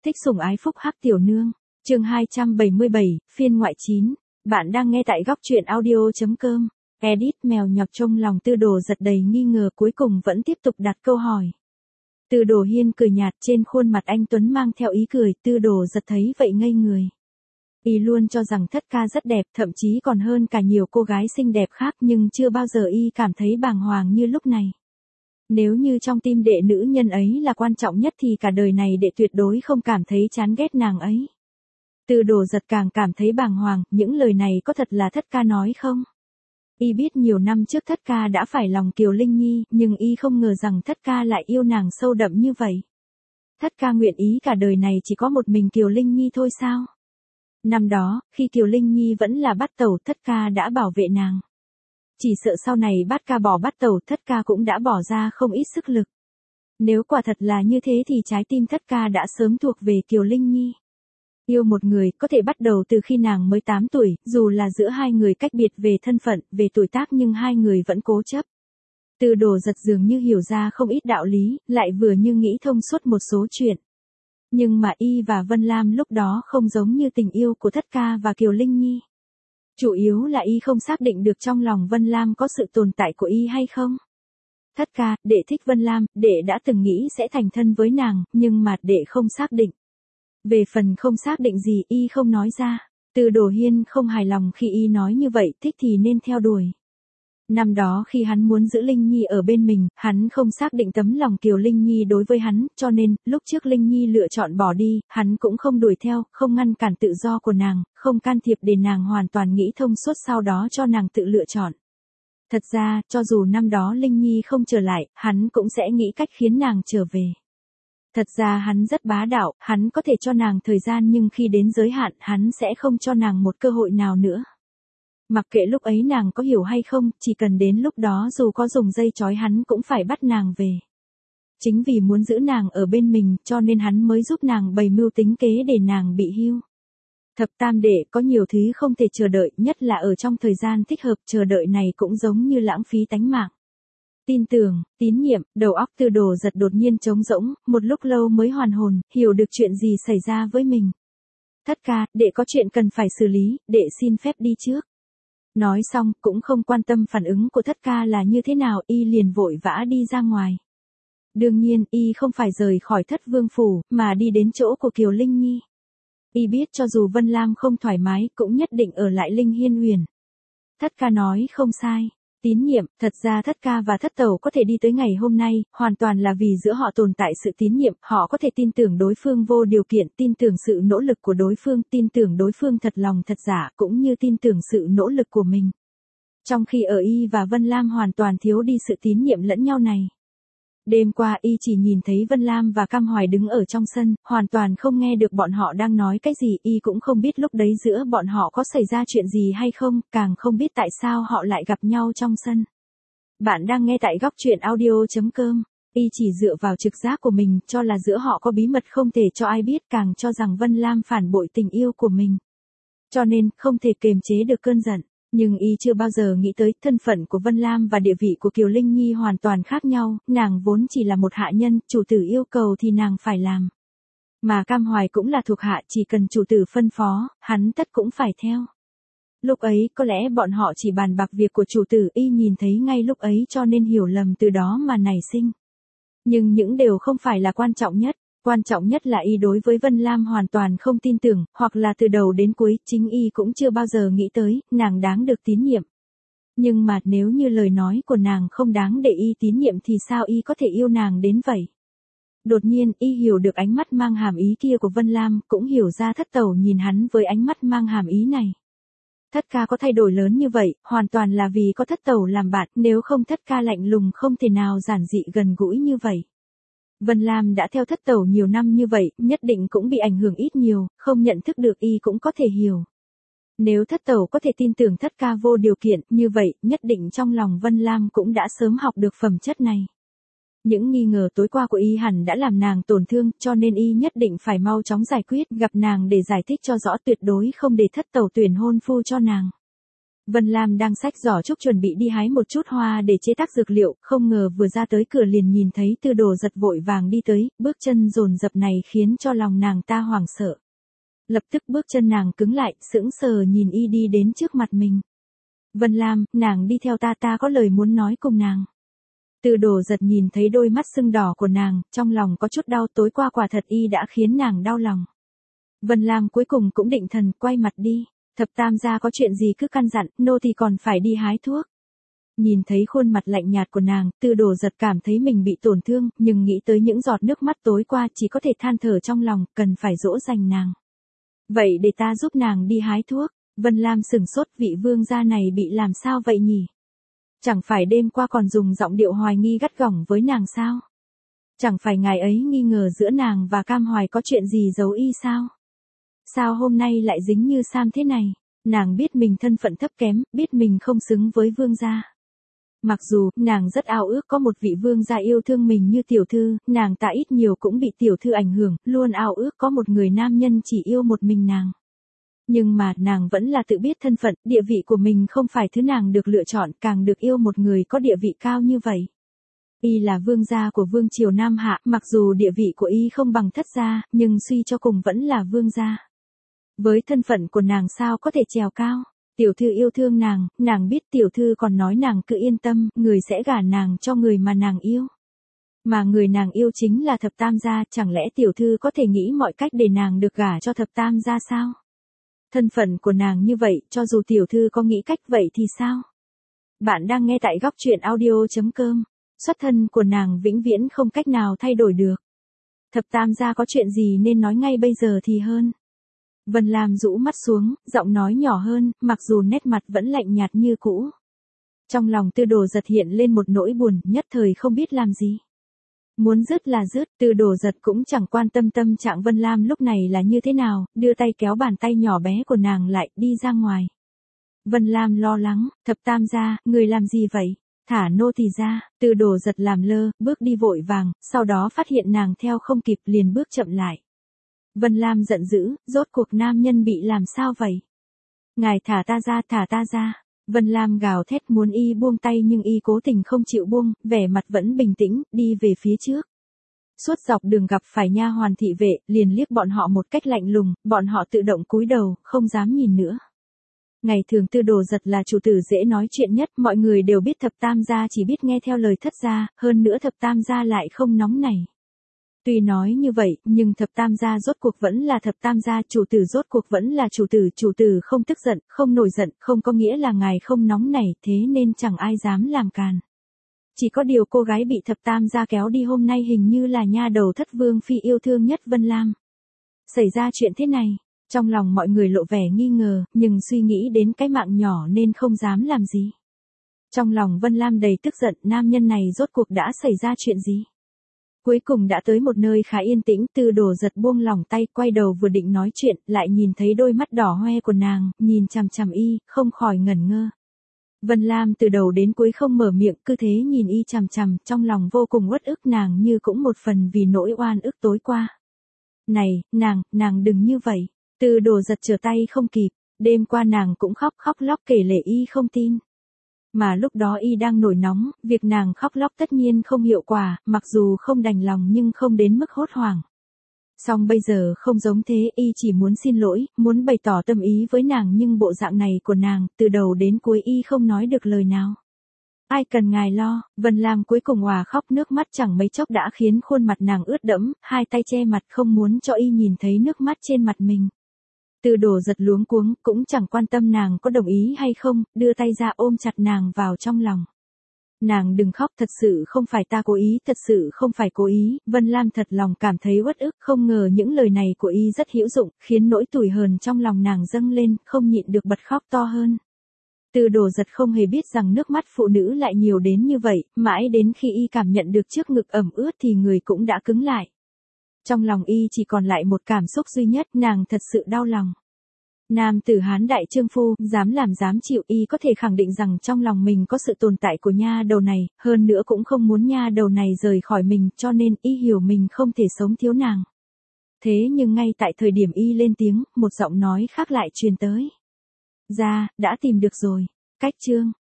Thích sủng ái phúc hắc tiểu nương. Chương 277, phiên ngoại 9. Bạn đang nghe tại góc truyện audio.com. Edit mèo nhọc trong lòng Tư Đồ Giật đầy nghi ngờ cuối cùng vẫn tiếp tục đặt câu hỏi. Tư Đồ Hiên cười nhạt, trên khuôn mặt anh tuấn mang theo ý cười. Tư Đồ Giật thấy vậy ngây người. Y luôn cho rằng Thất Ca rất đẹp, thậm chí còn hơn cả nhiều cô gái xinh đẹp khác, nhưng chưa bao giờ y cảm thấy bàng hoàng như lúc này. Nếu như trong tim đệ nữ nhân ấy là quan trọng nhất thì cả đời này đệ tuyệt đối không cảm thấy chán ghét nàng ấy. Tư Đồ Giật càng cảm thấy bàng hoàng, những lời này có thật là Thất Ca nói không? Y biết nhiều năm trước Thất Ca đã phải lòng Kiều Linh Nhi, nhưng y không ngờ rằng Thất Ca lại yêu nàng sâu đậm như vậy. Thất Ca nguyện ý cả đời này chỉ có một mình Kiều Linh Nhi thôi sao? Năm đó, khi Kiều Linh Nhi vẫn là bát tẩu, Thất Ca đã bảo vệ nàng. Chỉ sợ sau này Bát Ca bỏ bát tẩu, Thất Ca cũng đã bỏ ra không ít sức lực. Nếu quả thật là như thế thì trái tim Thất Ca đã sớm thuộc về Kiều Linh Nhi. Yêu một người có thể bắt đầu từ khi nàng mới 8 tuổi, dù là giữa hai người cách biệt về thân phận, về tuổi tác nhưng hai người vẫn cố chấp. Tư Đồ Giật dường như hiểu ra không ít đạo lý, lại vừa như nghĩ thông suốt một số chuyện. Nhưng mà y và Vân Lam lúc đó không giống như tình yêu của Thất Ca và Kiều Linh Nhi. Chủ yếu là y không xác định được trong lòng Vân Lam có sự tồn tại của y hay không. Thất Ca, đệ thích Vân Lam, đệ đã từng nghĩ sẽ thành thân với nàng, nhưng mà đệ không xác định. Về phần không xác định gì y không nói ra. Tư Đồ Hiên không hài lòng khi y nói như vậy, thích thì nên theo đuổi. Năm đó khi hắn muốn giữ Linh Nhi ở bên mình, hắn không xác định tấm lòng Kiều Linh Nhi đối với hắn, cho nên, lúc trước Linh Nhi lựa chọn bỏ đi, hắn cũng không đuổi theo, không ngăn cản tự do của nàng, không can thiệp để nàng hoàn toàn nghĩ thông suốt sau đó cho nàng tự lựa chọn. Thật ra, cho dù năm đó Linh Nhi không trở lại, hắn cũng sẽ nghĩ cách khiến nàng trở về. Thật ra hắn rất bá đạo, hắn có thể cho nàng thời gian nhưng khi đến giới hạn hắn sẽ không cho nàng một cơ hội nào nữa. Mặc kệ lúc ấy nàng có hiểu hay không, chỉ cần đến lúc đó dù có dùng dây trói hắn cũng phải bắt nàng về. Chính vì muốn giữ nàng ở bên mình cho nên hắn mới giúp nàng bày mưu tính kế để nàng bị hưu. Thập tam đệ có nhiều thứ không thể chờ đợi, nhất là ở trong thời gian thích hợp, chờ đợi này cũng giống như lãng phí tánh mạng. Tin tưởng, tín nhiệm, đầu óc Tư Đồ Giật đột nhiên trống rỗng, một lúc lâu mới hoàn hồn, hiểu được chuyện gì xảy ra với mình. Thất Ca, đệ có chuyện cần phải xử lý, đệ xin phép đi trước. Nói xong, cũng không quan tâm phản ứng của Thất Ca là như thế nào, y liền vội vã đi ra ngoài. Đương nhiên, y không phải rời khỏi Thất Vương Phủ, mà đi đến chỗ của Kiều Linh Nhi. Y biết cho dù Vân Lam không thoải mái, cũng nhất định ở lại Linh Hiên Huyền. Thất Ca nói không sai. Tín nhiệm, thật ra Thất Ca và Thất Tẩu có thể đi tới ngày hôm nay, hoàn toàn là vì giữa họ tồn tại sự tín nhiệm, họ có thể tin tưởng đối phương vô điều kiện, tin tưởng sự nỗ lực của đối phương, tin tưởng đối phương thật lòng thật giả, cũng như tin tưởng sự nỗ lực của mình. Trong khi ở y và Vân Lam hoàn toàn thiếu đi sự tín nhiệm lẫn nhau này. Đêm qua y chỉ nhìn thấy Vân Lam và Cam Hoài đứng ở trong sân, hoàn toàn không nghe được bọn họ đang nói cái gì, y cũng không biết lúc đấy giữa bọn họ có xảy ra chuyện gì hay không, càng không biết tại sao họ lại gặp nhau trong sân. Bạn đang nghe tại góc truyện audio.com, y chỉ dựa vào trực giác của mình, cho là giữa họ có bí mật không thể cho ai biết, càng cho rằng Vân Lam phản bội tình yêu của mình. Cho nên, không thể kiềm chế được cơn giận. Nhưng y chưa bao giờ nghĩ tới thân phận của Vân Lam và địa vị của Kiều Linh Nhi hoàn toàn khác nhau, nàng vốn chỉ là một hạ nhân, chủ tử yêu cầu thì nàng phải làm. Mà Cam Hoài cũng là thuộc hạ, chỉ cần chủ tử phân phó, hắn tất cũng phải theo. Lúc ấy có lẽ bọn họ chỉ bàn bạc việc của chủ tử, y nhìn thấy ngay lúc ấy cho nên hiểu lầm từ đó mà nảy sinh. Nhưng những điều không phải là quan trọng nhất. Quan trọng nhất là y đối với Vân Lam hoàn toàn không tin tưởng, hoặc là từ đầu đến cuối, chính y cũng chưa bao giờ nghĩ tới, nàng đáng được tín nhiệm. Nhưng mà nếu như lời nói của nàng không đáng để y tín nhiệm thì sao y có thể yêu nàng đến vậy? Đột nhiên, y hiểu được ánh mắt mang hàm ý kia của Vân Lam, cũng hiểu ra Thất Tẩu nhìn hắn với ánh mắt mang hàm ý này. Thất Ca có thay đổi lớn như vậy, hoàn toàn là vì có Thất Tẩu làm bạn, nếu không Thất Ca lạnh lùng không thể nào giản dị gần gũi như vậy. Vân Lam đã theo Thất Tẩu nhiều năm như vậy, nhất định cũng bị ảnh hưởng ít nhiều, không nhận thức được y cũng có thể hiểu. Nếu Thất Tẩu có thể tin tưởng Thất Ca vô điều kiện, như vậy, nhất định trong lòng Vân Lam cũng đã sớm học được phẩm chất này. Những nghi ngờ tối qua của y hẳn đã làm nàng tổn thương, cho nên y nhất định phải mau chóng giải quyết, gặp nàng để giải thích cho rõ, tuyệt đối không để Thất Tẩu tuyển hôn phu cho nàng. Vân Lam đang xách giỏ trúc chuẩn bị đi hái một chút hoa để chế tác dược liệu, không ngờ vừa ra tới cửa liền nhìn thấy Tư Đồ Giật vội vàng đi tới, bước chân dồn dập này khiến cho lòng nàng ta hoảng sợ. Lập tức bước chân nàng cứng lại, sững sờ nhìn y đi đến trước mặt mình. Vân Lam, nàng đi theo ta có lời muốn nói cùng nàng. Tư Đồ Giật nhìn thấy đôi mắt sưng đỏ của nàng, trong lòng có chút đau, tối qua quả thật y đã khiến nàng đau lòng. Vân Lam cuối cùng cũng định thần, quay mặt đi. Thập tam gia có chuyện gì cứ căn dặn, nô thì còn phải đi hái thuốc. Nhìn thấy khuôn mặt lạnh nhạt của nàng, Tư Đồ Giật cảm thấy mình bị tổn thương, nhưng nghĩ tới những giọt nước mắt tối qua chỉ có thể than thở trong lòng, cần phải dỗ dành nàng. Vậy để ta giúp nàng đi hái thuốc. Vân Lam sửng sốt, vị vương gia này bị làm sao vậy nhỉ? Chẳng phải đêm qua còn dùng giọng điệu hoài nghi gắt gỏng với nàng sao? Chẳng phải ngài ấy nghi ngờ giữa nàng và Cam Hoài có chuyện gì giấu y sao? Sao hôm nay lại dính như Sam thế này? Nàng biết mình thân phận thấp kém, biết mình không xứng với vương gia. Mặc dù, nàng rất ao ước có một vị vương gia yêu thương mình như tiểu thư, nàng ta ít nhiều cũng bị tiểu thư ảnh hưởng, luôn ao ước có một người nam nhân chỉ yêu một mình nàng. Nhưng mà, nàng vẫn là tự biết thân phận, địa vị của mình không phải thứ nàng được lựa chọn, càng được yêu một người có địa vị cao như vậy. Y là vương gia của vương triều Nam Hạ, mặc dù địa vị của y không bằng Thất gia, nhưng suy cho cùng vẫn là vương gia. Với thân phận của nàng sao có thể trèo cao? Tiểu thư yêu thương nàng biết tiểu thư còn nói nàng cứ yên tâm, người sẽ gả nàng cho người mà nàng yêu. Mà người nàng yêu chính là thập tam gia, chẳng lẽ tiểu thư có thể nghĩ mọi cách để nàng được gả cho thập tam gia sao? Thân phận của nàng như vậy, cho dù tiểu thư có nghĩ cách vậy thì sao? Bạn đang nghe tại góc truyện audio.com. Xuất thân của nàng vĩnh viễn không cách nào thay đổi được. Thập tam gia có chuyện gì nên nói ngay bây giờ thì hơn. Vân Lam rũ mắt xuống, giọng nói nhỏ hơn, mặc dù nét mặt vẫn lạnh nhạt như cũ. Trong lòng Tư Đồ Giật hiện lên một nỗi buồn, nhất thời không biết làm gì. Muốn dứt là dứt, Tư Đồ Giật cũng chẳng quan tâm tâm trạng Vân Lam lúc này là như thế nào, đưa tay kéo bàn tay nhỏ bé của nàng lại, đi ra ngoài. Vân Lam lo lắng, thập tam gia, người làm gì vậy? Thả nô tỳ ra. Tư Đồ Giật làm lơ, bước đi vội vàng, sau đó phát hiện nàng theo không kịp liền bước chậm lại. Vân Lam giận dữ, rốt cuộc nam nhân bị làm sao vậy? Ngài thả ta ra. Vân Lam gào thét muốn y buông tay nhưng y cố tình không chịu buông, vẻ mặt vẫn bình tĩnh, đi về phía trước. Suốt dọc đường gặp phải nha hoàn thị vệ, liền liếc bọn họ một cách lạnh lùng, bọn họ tự động cúi đầu, không dám nhìn nữa. Ngày thường Tư Đồ Giật là chủ tử dễ nói chuyện nhất, mọi người đều biết thập tam gia chỉ biết nghe theo lời thất gia, hơn nữa thập tam gia lại không nóng nảy. Tuy nói như vậy, nhưng thập tam gia rốt cuộc vẫn là thập tam gia, chủ tử rốt cuộc vẫn là chủ tử không tức giận, không nổi giận, không có nghĩa là ngài không nóng nảy, thế nên chẳng ai dám làm càn. Chỉ có điều cô gái bị thập tam gia kéo đi hôm nay hình như là nha đầu Thất vương phi yêu thương nhất Vân Lam. Xảy ra chuyện thế này, trong lòng mọi người lộ vẻ nghi ngờ, nhưng suy nghĩ đến cái mạng nhỏ nên không dám làm gì. Trong lòng Vân Lam đầy tức giận, nam nhân này rốt cuộc đã xảy ra chuyện gì? Cuối cùng đã tới một nơi khá yên tĩnh, Tư Đồ Giật buông lỏng tay, quay đầu vừa định nói chuyện, lại nhìn thấy đôi mắt đỏ hoe của nàng, nhìn chằm chằm y, không khỏi ngẩn ngơ. Vân Lam từ đầu đến cuối không mở miệng, cứ thế nhìn y chằm chằm, trong lòng vô cùng uất ức, nàng như cũng một phần vì nỗi oan ức tối qua. Này, nàng đừng như vậy. Tư Đồ Giật trở tay không kịp, đêm qua nàng cũng khóc lóc kể lể y không tin. Mà lúc đó y đang nổi nóng, việc nàng khóc lóc tất nhiên không hiệu quả, mặc dù không đành lòng nhưng không đến mức hốt hoảng. Song bây giờ không giống thế, y chỉ muốn xin lỗi, muốn bày tỏ tâm ý với nàng nhưng bộ dạng này của nàng, từ đầu đến cuối y không nói được lời nào. Ai cần ngài lo, Vân Lam cuối cùng òa khóc, nước mắt chẳng mấy chốc đã khiến khuôn mặt nàng ướt đẫm, hai tay che mặt không muốn cho y nhìn thấy nước mắt trên mặt mình. Tư Đồ Giật luống cuống, cũng chẳng quan tâm nàng có đồng ý hay không, đưa tay ra ôm chặt nàng vào trong lòng. Nàng đừng khóc, thật sự không phải ta cố ý, thật sự không phải cố ý. Vân Lam thật lòng cảm thấy uất ức, không ngờ những lời này của y rất hữu dụng, khiến nỗi tủi hờn trong lòng nàng dâng lên, không nhịn được bật khóc to hơn. Tư Đồ Giật không hề biết rằng nước mắt phụ nữ lại nhiều đến như vậy, mãi đến khi y cảm nhận được trước ngực ẩm ướt thì người cũng đã cứng lại. Trong lòng y chỉ còn lại một cảm xúc duy nhất, nàng thật sự đau lòng. Nam tử Hán đại trương phu, dám làm dám chịu, y có thể khẳng định rằng trong lòng mình có sự tồn tại của nha đầu này, hơn nữa cũng không muốn nha đầu này rời khỏi mình, cho nên y hiểu mình không thể sống thiếu nàng. Thế nhưng ngay tại thời điểm y lên tiếng, một giọng nói khác lại truyền tới. Ra, đã tìm được rồi. Cách chương